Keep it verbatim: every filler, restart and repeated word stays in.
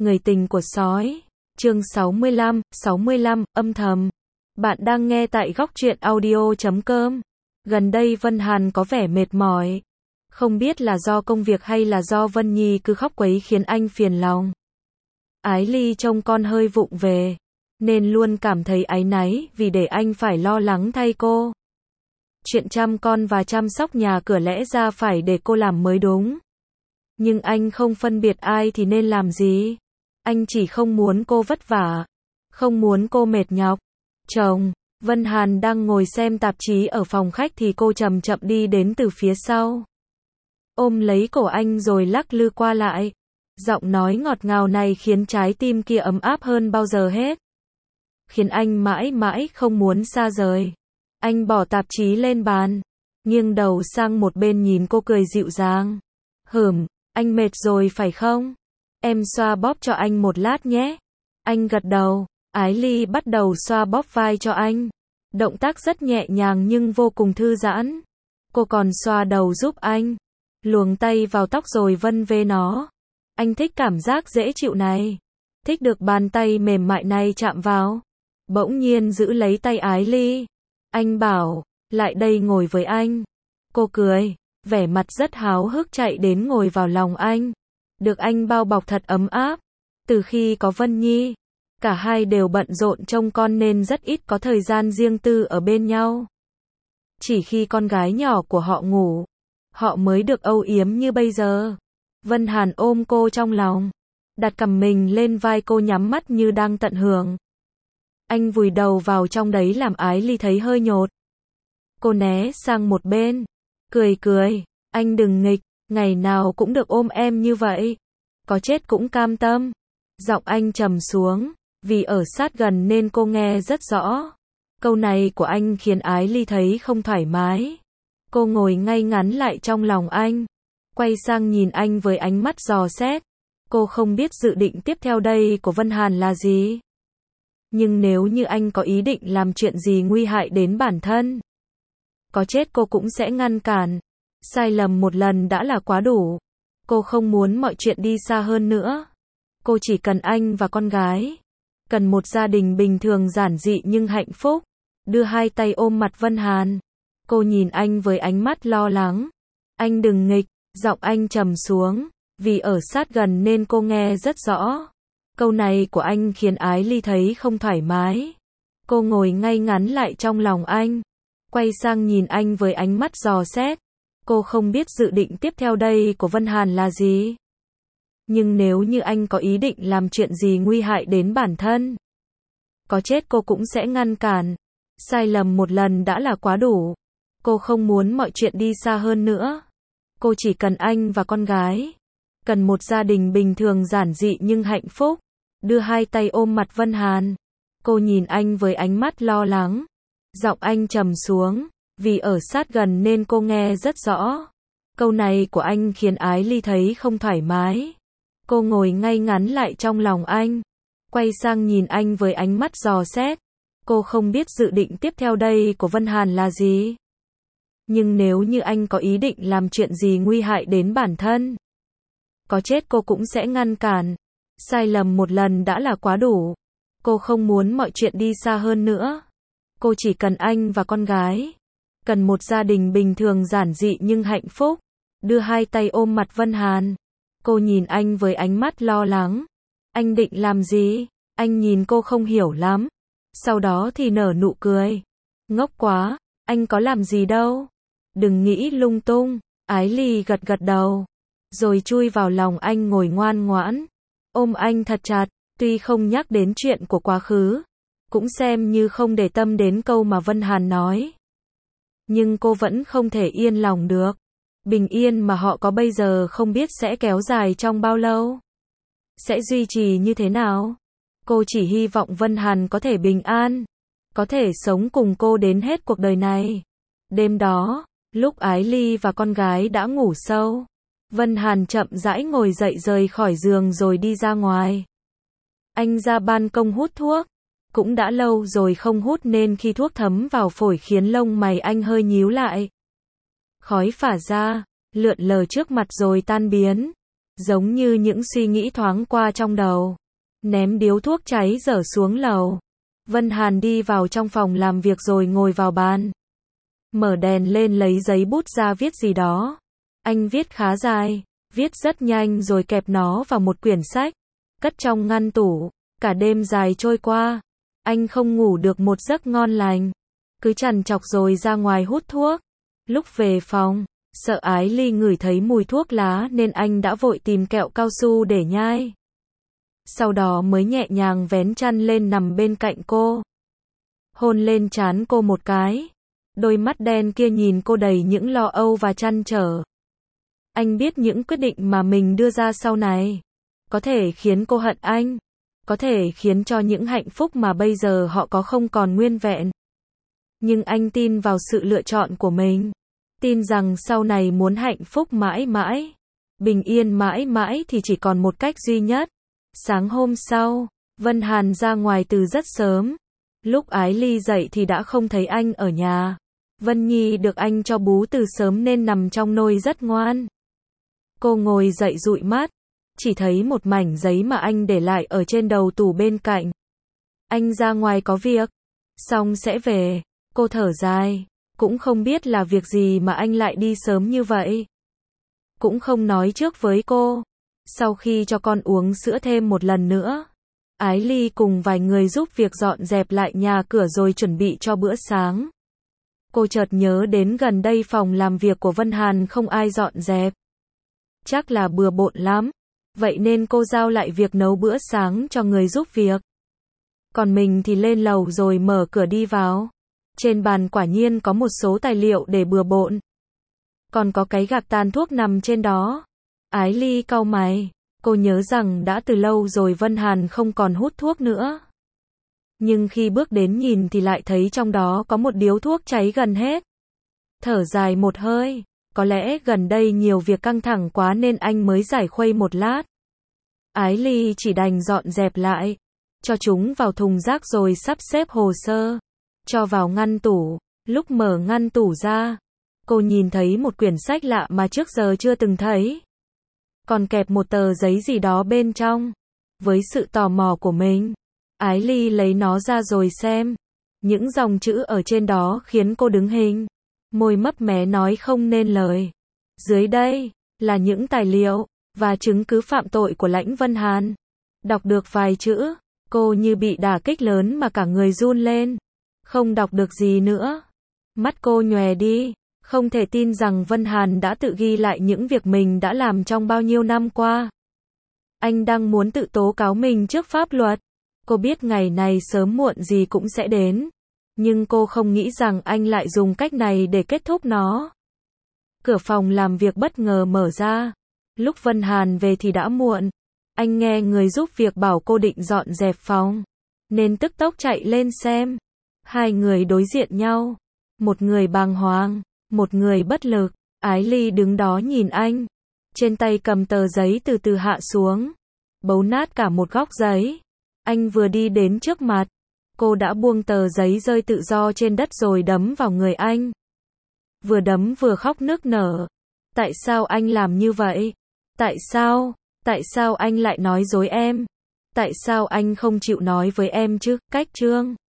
Người tình của sói. Chương sáu mươi lăm, sáu mươi lăm, âm thầm. Bạn đang nghe tại góc truyện audio chấm com. Gần đây Vân Hàn có vẻ mệt mỏi. Không biết là do công việc hay là do Vân Nhi cứ khóc quấy khiến anh phiền lòng. Ái Ly trông con hơi vụng về, nên luôn cảm thấy áy náy vì để anh phải lo lắng thay cô. Chuyện chăm con và chăm sóc nhà cửa lẽ ra phải để cô làm mới đúng. Nhưng anh không phân biệt ai thì nên làm gì. Anh chỉ không muốn cô vất vả, không muốn cô mệt nhọc. Chồng, Vân Hàn đang ngồi xem tạp chí ở phòng khách thì cô chậm chậm đi đến từ phía sau. Ôm lấy cổ anh rồi lắc lư qua lại. Giọng nói ngọt ngào này khiến trái tim kia ấm áp hơn bao giờ hết. Khiến anh mãi mãi không muốn xa rời. Anh bỏ tạp chí lên bàn, nghiêng đầu sang một bên nhìn cô cười dịu dàng. Hửm, anh mệt rồi phải không? Em xoa bóp cho anh một lát nhé. Anh gật đầu. Ái Ly bắt đầu xoa bóp vai cho anh. Động tác rất nhẹ nhàng nhưng vô cùng thư giãn. Cô còn xoa đầu giúp anh, luồn tay vào tóc rồi vân vê nó. Anh thích cảm giác dễ chịu này. Thích được bàn tay mềm mại này chạm vào. Bỗng nhiên giữ lấy tay Ái Ly. Anh bảo, lại đây ngồi với anh. Cô cười, vẻ mặt rất háo hức chạy đến ngồi vào lòng anh. Được anh bao bọc thật ấm áp. Từ khi có Vân Nhi, cả hai đều bận rộn trông con nên rất ít có thời gian riêng tư ở bên nhau. Chỉ khi con gái nhỏ của họ ngủ, họ mới được âu yếm như bây giờ. Vân Hàn ôm cô trong lòng, đặt cằm mình lên vai cô nhắm mắt như đang tận hưởng. Anh vùi đầu vào trong đấy làm Ái Ly thấy hơi nhột. Cô né sang một bên, cười cười, anh đừng nghịch, ngày nào cũng được ôm em như vậy. Có chết cũng cam tâm. Giọng anh trầm xuống, vì ở sát gần nên cô nghe rất rõ. Câu này của anh khiến Ái Ly thấy không thoải mái. Cô ngồi ngay ngắn lại trong lòng anh, quay sang nhìn anh với ánh mắt dò xét. Cô không biết dự định tiếp theo đây của Vân Hàn là gì. Nhưng nếu như anh có ý định làm chuyện gì nguy hại đến bản thân, có chết cô cũng sẽ ngăn cản. Sai lầm một lần đã là quá đủ. Cô không muốn mọi chuyện đi xa hơn nữa. Cô chỉ cần anh và con gái. Cần một gia đình bình thường giản dị nhưng hạnh phúc. Đưa hai tay ôm mặt Vân Hàn. Cô nhìn anh với ánh mắt lo lắng. Anh đừng nghịch, giọng anh trầm xuống. Vì ở sát gần nên cô nghe rất rõ. Câu này của anh khiến Ái Ly thấy không thoải mái. Cô ngồi ngay ngắn lại trong lòng anh, quay sang nhìn anh với ánh mắt dò xét. Cô không biết dự định tiếp theo đây của Vân Hàn là gì. Nhưng nếu như anh có ý định làm chuyện gì nguy hại đến bản thân, có chết cô cũng sẽ ngăn cản. Sai lầm một lần đã là quá đủ. Cô không muốn mọi chuyện đi xa hơn nữa. Cô chỉ cần anh và con gái. Cần một gia đình bình thường giản dị nhưng hạnh phúc. Đưa hai tay ôm mặt Vân Hàn. Cô nhìn anh với ánh mắt lo lắng. Giọng anh trầm xuống. Vì ở sát gần nên cô nghe rất rõ. Câu này của anh khiến Ái Ly thấy không thoải mái. Cô ngồi ngay ngắn lại trong lòng anh, quay sang nhìn anh với ánh mắt dò xét. Cô không biết dự định tiếp theo đây của Vân Hàn là gì. Nhưng nếu như anh có ý định làm chuyện gì nguy hại đến bản thân, có chết cô cũng sẽ ngăn cản. Sai lầm một lần đã là quá đủ. Cô không muốn mọi chuyện đi xa hơn nữa. Cô chỉ cần anh và con gái. Cần một gia đình bình thường giản dị nhưng hạnh phúc. Đưa hai tay ôm mặt Vân Hàn. Cô nhìn anh với ánh mắt lo lắng. Anh định làm gì? Anh nhìn cô không hiểu lắm. Sau đó thì nở nụ cười. Ngốc quá, anh có làm gì đâu. Đừng nghĩ lung tung. Ái Ly gật gật đầu, rồi chui vào lòng anh ngồi ngoan ngoãn. Ôm anh thật chặt, tuy không nhắc đến chuyện của quá khứ. Cũng xem như không để tâm đến câu mà Vân Hàn nói. Nhưng cô vẫn không thể yên lòng được. Bình yên mà họ có bây giờ không biết sẽ kéo dài trong bao lâu. Sẽ duy trì như thế nào. Cô chỉ hy vọng Vân Hàn có thể bình an. Có thể sống cùng cô đến hết cuộc đời này. Đêm đó, lúc Ái Ly và con gái đã ngủ sâu, Vân Hàn chậm rãi ngồi dậy rời khỏi giường rồi đi ra ngoài. Anh ra ban công hút thuốc. Cũng đã lâu rồi không hút nên khi thuốc thấm vào phổi khiến lông mày anh hơi nhíu lại. Khói phả ra, lượn lờ trước mặt rồi tan biến. Giống như những suy nghĩ thoáng qua trong đầu. Ném điếu thuốc cháy dở xuống lầu. Vân Hàn đi vào trong phòng làm việc rồi ngồi vào bàn. Mở đèn lên lấy giấy bút ra viết gì đó. Anh viết khá dài, viết rất nhanh rồi kẹp nó vào một quyển sách, cất trong ngăn tủ. Cả đêm dài trôi qua, anh không ngủ được một giấc ngon lành. Cứ trằn trọc rồi ra ngoài hút thuốc. Lúc về phòng, sợ Ái Ly ngửi thấy mùi thuốc lá nên anh đã vội tìm kẹo cao su để nhai. Sau đó mới nhẹ nhàng vén chăn lên nằm bên cạnh cô. Hôn lên trán cô một cái. Đôi mắt đen kia nhìn cô đầy những lo âu và trăn trở. Anh biết những quyết định mà mình đưa ra sau này có thể khiến cô hận anh, có thể khiến cho những hạnh phúc mà bây giờ họ có không còn nguyên vẹn. Nhưng anh tin vào sự lựa chọn của mình. Tin rằng sau này muốn hạnh phúc mãi mãi, bình yên mãi mãi thì chỉ còn một cách duy nhất. Sáng hôm sau, Vân Hàn ra ngoài từ rất sớm. Lúc Ái Ly dậy thì đã không thấy anh ở nhà. Vân Nhi được anh cho bú từ sớm nên nằm trong nôi rất ngoan. Cô ngồi dậy dụi mắt, chỉ thấy một mảnh giấy mà anh để lại ở trên đầu tủ bên cạnh. Anh ra ngoài có việc, xong sẽ về. Cô thở dài, cũng không biết là việc gì mà anh lại đi sớm như vậy. Cũng không nói trước với cô. Sau khi cho con uống sữa thêm một lần nữa, Ái Ly cùng vài người giúp việc dọn dẹp lại nhà cửa rồi chuẩn bị cho bữa sáng. Cô chợt nhớ đến gần đây phòng làm việc của Vân Hàn không ai dọn dẹp. Chắc là bừa bộn lắm. Vậy nên cô giao lại việc nấu bữa sáng cho người giúp việc. Còn mình thì lên lầu rồi mở cửa đi vào. Trên bàn quả nhiên có một số tài liệu để bừa bộn. Còn có cái gạt tàn thuốc nằm trên đó. Ái Ly cau mày. Cô nhớ rằng đã từ lâu rồi Vân Hàn không còn hút thuốc nữa. Nhưng khi bước đến nhìn thì lại thấy trong đó có một điếu thuốc cháy gần hết. Thở dài một hơi. Có lẽ gần đây nhiều việc căng thẳng quá nên anh mới giải khuây một lát. Ái Ly chỉ đành dọn dẹp lại. Cho chúng vào thùng rác rồi sắp xếp hồ sơ. Cho vào ngăn tủ. Lúc mở ngăn tủ ra, cô nhìn thấy một quyển sách lạ mà trước giờ chưa từng thấy. Còn kẹp một tờ giấy gì đó bên trong. Với sự tò mò của mình, Ái Ly lấy nó ra rồi xem. Những dòng chữ ở trên đó khiến cô đứng hình. Môi mấp mé nói không nên lời. Dưới đây là những tài liệu và chứng cứ phạm tội của Lãnh Vân Hàn. Đọc được vài chữ, cô như bị đả kích lớn mà cả người run lên. Không đọc được gì nữa. Mắt cô nhòe đi. Không thể tin rằng Vân Hàn đã tự ghi lại những việc mình đã làm trong bao nhiêu năm qua. Anh đang muốn tự tố cáo mình trước pháp luật. Cô biết ngày này sớm muộn gì cũng sẽ đến. Nhưng cô không nghĩ rằng anh lại dùng cách này để kết thúc nó. Cửa phòng làm việc bất ngờ mở ra. Lúc Vân Hàn về thì đã muộn. Anh nghe người giúp việc bảo cô định dọn dẹp phòng, nên tức tốc chạy lên xem. Hai người đối diện nhau. Một người bàng hoàng, một người bất lực. Ái Ly đứng đó nhìn anh. Trên tay cầm tờ giấy từ từ hạ xuống. Bấu nát cả một góc giấy. Anh vừa đi đến trước mặt. Cô đã buông tờ giấy rơi tự do trên đất rồi đấm vào người anh. Vừa đấm vừa khóc nức nở. Tại sao anh làm như vậy? Tại sao? Tại sao anh lại nói dối em? Tại sao anh không chịu nói với em chứ? Cách Trương